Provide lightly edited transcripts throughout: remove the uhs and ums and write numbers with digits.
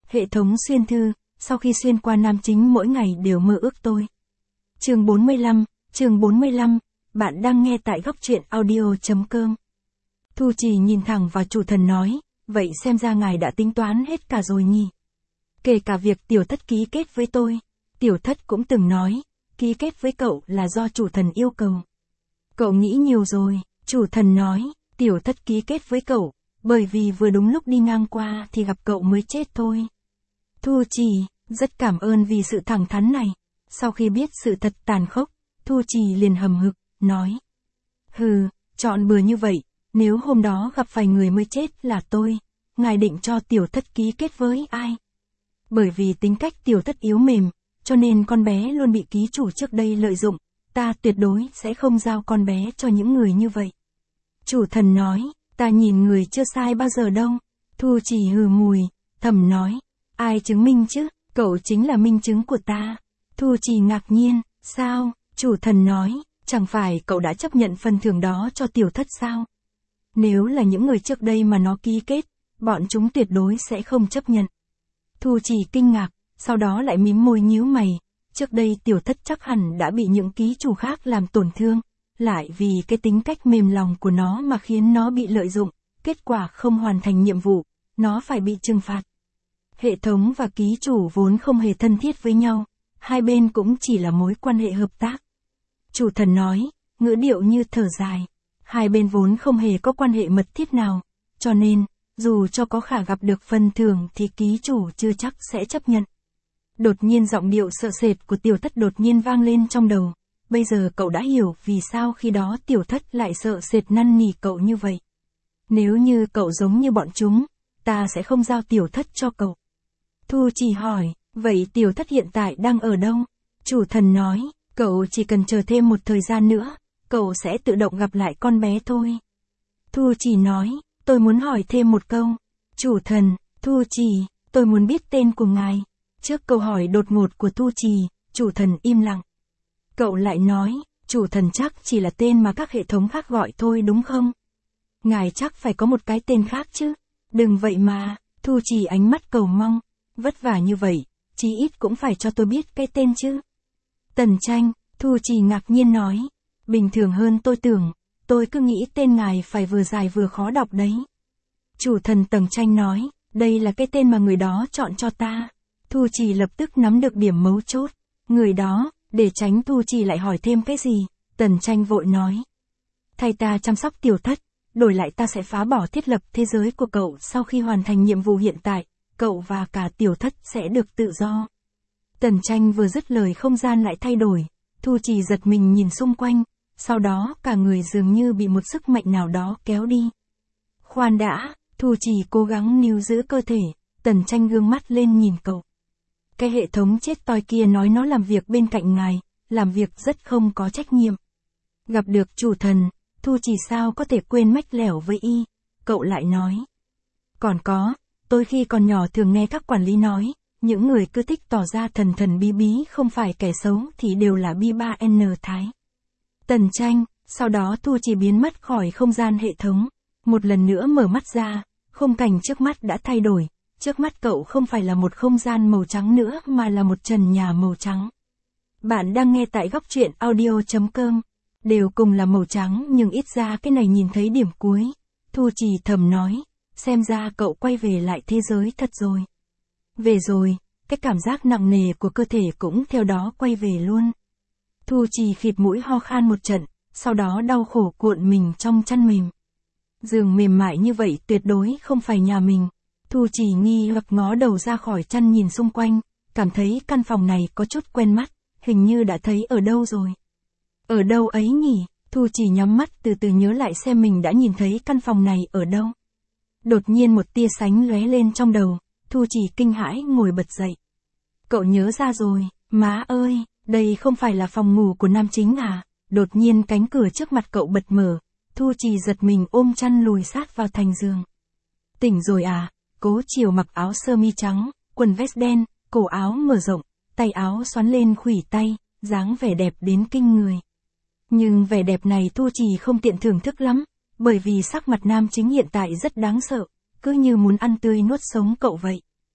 Hệ thống xuyên thư, sau khi xuyên qua nam chính mỗi ngày đều mơ ước tôi. Chương 45, bạn đang nghe tại góc truyện audio.com. Thu Trì nhìn thẳng vào chủ thần nói, vậy xem ra ngài đã tính toán hết cả rồi nhỉ. Kể cả việc tiểu thất ký kết với tôi, tiểu thất cũng từng nói, ký kết với cậu là do chủ thần yêu cầu. Cậu nghĩ nhiều rồi, chủ thần nói, tiểu thất ký kết với cậu, bởi vì vừa đúng lúc đi ngang qua thì gặp cậu mới chết thôi. Thu Trì, rất cảm ơn vì sự thẳng thắn này. Sau khi biết sự thật tàn khốc, Thu Trì liền hầm hực, nói. Hừ, chọn bừa như vậy, nếu hôm đó gặp phải người mới chết là tôi, ngài định cho tiểu thất ký kết với ai? Bởi vì tính cách tiểu thất yếu mềm, cho nên con bé luôn bị ký chủ trước đây lợi dụng, ta tuyệt đối sẽ không giao con bé cho những người như vậy. Chủ thần nói, ta nhìn người chưa sai bao giờ đâu. Thu Trì hừ mùi, thầm nói, ai chứng minh chứ, cậu chính là minh chứng của ta. Thu Trì ngạc nhiên, sao, chủ thần nói, chẳng phải cậu đã chấp nhận phần thưởng đó cho tiểu thất sao? Nếu là những người trước đây mà nó ký kết, bọn chúng tuyệt đối sẽ không chấp nhận. Thu Trì kinh ngạc, sau đó lại mím môi nhíu mày, trước đây tiểu thất chắc hẳn đã bị những ký chủ khác làm tổn thương, lại vì cái tính cách mềm lòng của nó mà khiến nó bị lợi dụng, kết quả không hoàn thành nhiệm vụ, nó phải bị trừng phạt. Hệ thống và ký chủ vốn không hề thân thiết với nhau, hai bên cũng chỉ là mối quan hệ hợp tác. Chủ thần nói, ngữ điệu như thở dài, hai bên vốn không hề có quan hệ mật thiết nào, cho nên, dù cho có khả gặp được phần thưởng thì ký chủ chưa chắc sẽ chấp nhận. Đột nhiên giọng điệu sợ sệt của tiểu thất đột nhiên vang lên trong đầu, bây giờ cậu đã hiểu vì sao khi đó tiểu thất lại sợ sệt năn nỉ cậu như vậy. Nếu như cậu giống như bọn chúng, ta sẽ không giao tiểu thất cho cậu. Thu Trì hỏi, vậy tiểu thất hiện tại đang ở đâu? Chủ thần nói, cậu chỉ cần chờ thêm một thời gian nữa, cậu sẽ tự động gặp lại con bé thôi. Thu Trì nói, tôi muốn hỏi thêm một câu. Chủ thần, Thu Trì, tôi muốn biết tên của ngài. Trước câu hỏi đột ngột của Thu Trì, chủ thần im lặng. Cậu lại nói, chủ thần chắc chỉ là tên mà các hệ thống khác gọi thôi đúng không? Ngài chắc phải có một cái tên khác chứ. Đừng vậy mà, Thu Trì ánh mắt cầu mong. Vất vả như vậy, chí ít cũng phải cho tôi biết cái tên chứ. Tần Tranh, Thu Trì ngạc nhiên nói. Bình thường hơn tôi tưởng, tôi cứ nghĩ tên ngài phải vừa dài vừa khó đọc đấy. Chủ thần Tần Tranh nói, đây là cái tên mà người đó chọn cho ta. Thu Trì lập tức nắm được điểm mấu chốt. Người đó, để tránh Thu Trì lại hỏi thêm cái gì, Tần Tranh vội nói. Thay ta chăm sóc tiểu thất, đổi lại ta sẽ phá bỏ thiết lập thế giới của cậu sau khi hoàn thành nhiệm vụ hiện tại, cậu và cả tiểu thất sẽ được tự do. Tần Tranh vừa dứt lời không gian lại thay đổi, Thu Trì giật mình nhìn xung quanh, sau đó cả người dường như bị một sức mạnh nào đó kéo đi. Khoan đã, Thu Trì cố gắng níu giữ cơ thể, Tần Tranh gương mắt lên nhìn cậu. Cái hệ thống chết toi kia nói nó làm việc bên cạnh ngài, làm việc rất không có trách nhiệm. Gặp được chủ thần, Thu Trì sao có thể quên mách lẻo với y, cậu lại nói. Còn có, tôi khi còn nhỏ thường nghe các quản lý nói, những người cứ thích tỏ ra thần thần bí bí không phải kẻ xấu thì đều là bi-ba-N thái. Tần Tranh, sau đó Thu Trì biến mất khỏi không gian hệ thống, một lần nữa mở mắt ra, khung cảnh trước mắt đã thay đổi. Trước mắt cậu không phải là một không gian màu trắng nữa mà là một trần nhà màu trắng. Bạn đang nghe tại góc truyện audio.com. Đều cùng là màu trắng nhưng ít ra cái này nhìn thấy điểm cuối. Thu Trì thầm nói, xem ra cậu quay về lại thế giới thật rồi. Về rồi, cái cảm giác nặng nề của cơ thể cũng theo đó quay về luôn. Thu Trì khịt mũi ho khan một trận, sau đó đau khổ cuộn mình trong chăn mềm. Giường mềm mại như vậy tuyệt đối không phải nhà mình. Thu Trì nghi hoặc ngó đầu ra khỏi chăn nhìn xung quanh, cảm thấy căn phòng này có chút quen mắt, hình như đã thấy ở đâu rồi. Ở đâu ấy nhỉ? Thu Trì nhắm mắt từ từ nhớ lại xem mình đã nhìn thấy căn phòng này ở đâu. Đột nhiên một tia sánh lóe lên trong đầu, Thu Trì kinh hãi ngồi bật dậy. Cậu nhớ ra rồi, má ơi, đây không phải là phòng ngủ của nam chính à? Đột nhiên cánh cửa trước mặt cậu bật mở, Thu Trì giật mình ôm chăn lùi sát vào thành giường. Tỉnh rồi à? Cố Chiều mặc áo sơ mi trắng, quần vest đen, cổ áo mở rộng, tay áo xoắn lên khuỷu tay, dáng vẻ đẹp đến kinh người. Nhưng vẻ đẹp này Thu Trì không tiện thưởng thức lắm, bởi vì sắc mặt nam chính hiện tại rất đáng sợ, cứ như muốn ăn tươi nuốt sống cậu vậy.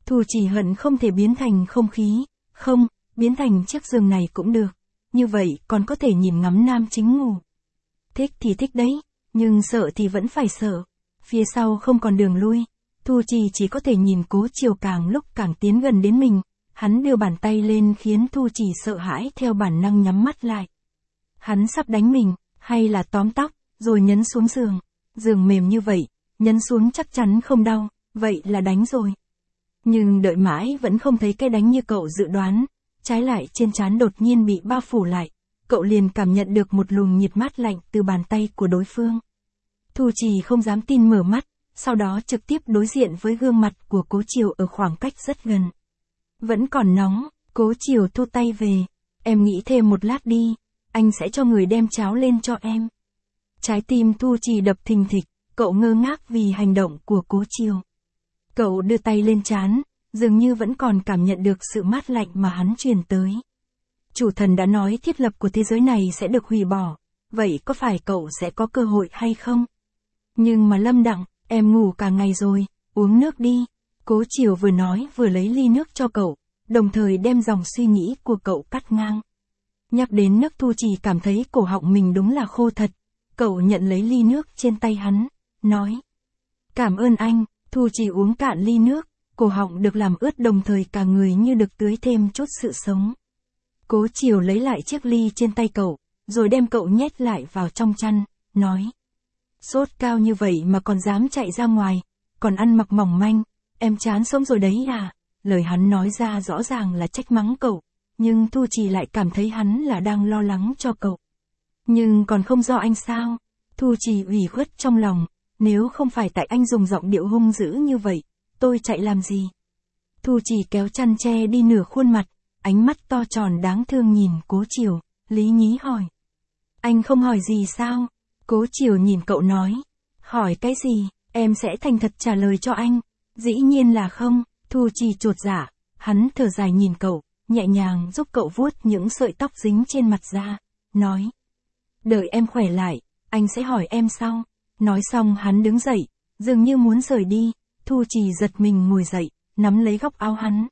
Thu Chỉ hận không thể biến thành không khí, không, biến thành chiếc giường này cũng được. Như vậy còn có thể nhìn ngắm nam chính ngủ. Thích thì thích đấy, nhưng sợ thì vẫn phải sợ. Phía sau không còn đường lui. Thu chỉ có thể nhìn Cố Chiều càng lúc càng tiến gần đến mình. Hắn đưa bàn tay lên khiến Thu Chỉ sợ hãi theo bản năng nhắm mắt lại. Hắn sắp đánh mình, hay là tóm tóc, rồi nhấn xuống giường. Giường mềm như vậy, nhấn xuống chắc chắn không đau, vậy là đánh rồi. Nhưng đợi mãi vẫn không thấy cái đánh như cậu dự đoán. Trái lại trên trán đột nhiên bị bao phủ lại. Cậu liền cảm nhận được một luồng nhiệt mát lạnh từ bàn tay của đối phương. Thu Chỉ không dám tin mở mắt, sau đó trực tiếp đối diện với gương mặt của Cố Chiều ở khoảng cách rất gần. Vẫn còn nóng, Cố Chiều thu tay về. Em nghĩ thêm một lát đi, anh sẽ cho người đem cháo lên cho em. Trái tim Thu Chỉ đập thình thịch, cậu ngơ ngác vì hành động của Cố Chiều. Cậu đưa tay lên trán, dường như vẫn còn cảm nhận được sự mát lạnh mà hắn truyền tới. Chủ thần đã nói thiết lập của thế giới này sẽ được hủy bỏ, vậy có phải cậu sẽ có cơ hội hay không? Nhưng mà Lâm Đặng, em ngủ cả ngày rồi, uống nước đi. Cố Chiều vừa nói vừa lấy ly nước cho cậu, đồng thời đem dòng suy nghĩ của cậu cắt ngang. Nhắc đến nước Thu Chỉ cảm thấy cổ họng mình đúng là khô thật. Cậu nhận lấy ly nước trên tay hắn, nói. Cảm ơn anh. Thu Chỉ uống cạn ly nước, cổ họng được làm ướt đồng thời cả người như được tưới thêm chút sự sống. Cố Chiều lấy lại chiếc ly trên tay cậu, rồi đem cậu nhét lại vào trong chăn, nói. Sốt cao như vậy mà còn dám chạy ra ngoài, còn ăn mặc mỏng manh, em chán sống rồi đấy à? Lời hắn nói ra rõ ràng là trách mắng cậu, nhưng Thu Chỉ lại cảm thấy hắn là đang lo lắng cho cậu. Nhưng còn không do anh sao? Thu Chỉ ủy khuất trong lòng, nếu không phải tại anh dùng giọng điệu hung dữ như vậy, tôi chạy làm gì? Thu Chỉ kéo chăn che đi nửa khuôn mặt, ánh mắt to tròn đáng thương nhìn Cố Chiều, lý nhí hỏi. Anh không hỏi gì sao? Cố Chiều nhìn cậu nói. Hỏi cái gì, em sẽ thành thật trả lời cho anh. Dĩ nhiên là không. Thu Chỉ chột dạ, hắn thở dài nhìn cậu, nhẹ nhàng giúp cậu vuốt những sợi tóc dính trên mặt ra, nói. Đợi em khỏe lại, anh sẽ hỏi em sau. Nói xong hắn đứng dậy, dường như muốn rời đi. Thu Chỉ giật mình ngồi dậy, nắm lấy góc áo hắn.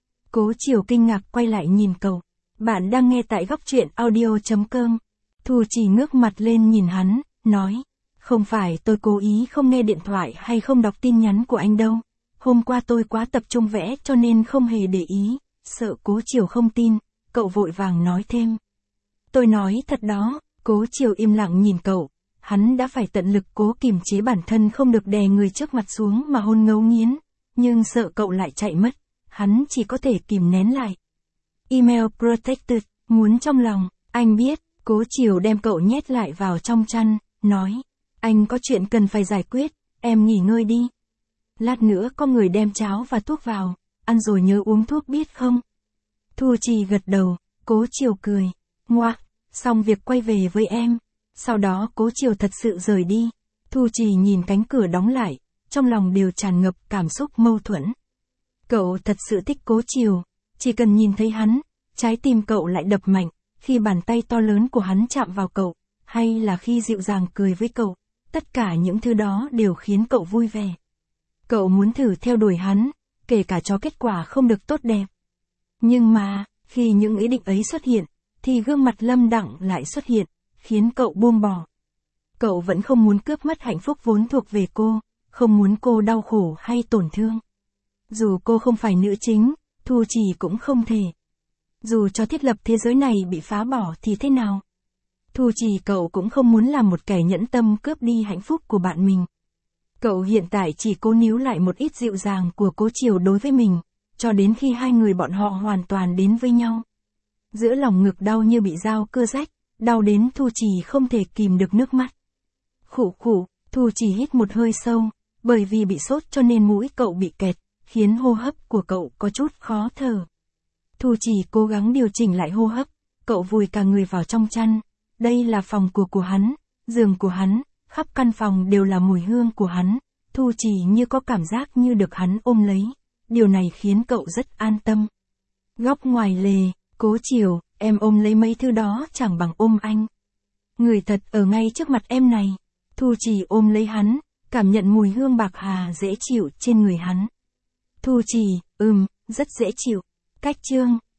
Cố Chiều kinh ngạc quay lại nhìn cậu. Bạn đang nghe tại góc truyện audio.com. Thu Chỉ ngước mặt lên nhìn hắn, nói. Không phải tôi cố ý không nghe điện thoại hay không đọc tin nhắn của anh đâu. Hôm qua tôi quá tập trung vẽ cho nên không hề để ý. Sợ Cố Chiều không tin, cậu vội vàng nói thêm. Tôi nói thật đó. Cố Chiều im lặng nhìn cậu. Hắn đã phải tận lực cố kiềm chế bản thân không được đè người trước mặt xuống mà hôn ngấu nghiến. Nhưng sợ cậu lại chạy mất, hắn chỉ có thể kìm nén lại. Email protected, muốn trong lòng, anh biết. Cố Chiều đem cậu nhét lại vào trong chăn, nói. Anh có chuyện cần phải giải quyết, em nghỉ ngơi đi. Lát nữa có người đem cháo và thuốc vào, ăn rồi nhớ uống thuốc biết không? Thu Chỉ gật đầu, Cố Chiều cười. Ngoạc, xong việc quay về với em. Sau đó Cố Chiều thật sự rời đi. Thu Chỉ nhìn cánh cửa đóng lại, trong lòng đều tràn ngập cảm xúc mâu thuẫn. Cậu thật sự thích Cố Chiều, chỉ cần nhìn thấy hắn, trái tim cậu lại đập mạnh, khi bàn tay to lớn của hắn chạm vào cậu, hay là khi dịu dàng cười với cậu, tất cả những thứ đó đều khiến cậu vui vẻ. Cậu muốn thử theo đuổi hắn, kể cả cho kết quả không được tốt đẹp. Nhưng mà, khi những ý định ấy xuất hiện, thì gương mặt Lâm Đặng lại xuất hiện, khiến cậu buông bỏ. Cậu vẫn không muốn cướp mất hạnh phúc vốn thuộc về cô, không muốn cô đau khổ hay tổn thương. Dù cô không phải nữ chính, Thu Chỉ cũng không thể. Dù cho thiết lập thế giới này bị phá bỏ thì thế nào? Thu Chỉ cậu cũng không muốn làm một kẻ nhẫn tâm cướp đi hạnh phúc của bạn mình. Cậu hiện tại chỉ cố níu lại một ít dịu dàng của Cố Chiều đối với mình, cho đến khi hai người bọn họ hoàn toàn đến với nhau. Giữa lòng ngực đau như bị dao cưa rách, đau đến Thu Chỉ không thể kìm được nước mắt. Khụ khụ, Thu Chỉ hít một hơi sâu, bởi vì bị sốt cho nên mũi cậu bị kẹt, khiến hô hấp của cậu có chút khó thở. Thu Chỉ cố gắng điều chỉnh lại hô hấp, cậu vùi cả người vào trong chăn. Đây là phòng của hắn, giường của hắn, khắp căn phòng đều là mùi hương của hắn. Thu Chỉ như có cảm giác như được hắn ôm lấy, điều này khiến cậu rất an tâm. Góc ngoài lề, Cố Chiều, em ôm lấy mấy thứ đó chẳng bằng ôm anh. Người thật ở ngay trước mặt em này. Thu Chỉ ôm lấy hắn, cảm nhận mùi hương bạc hà dễ chịu trên người hắn. Thu Thu Trì, rất dễ chịu. Cách chương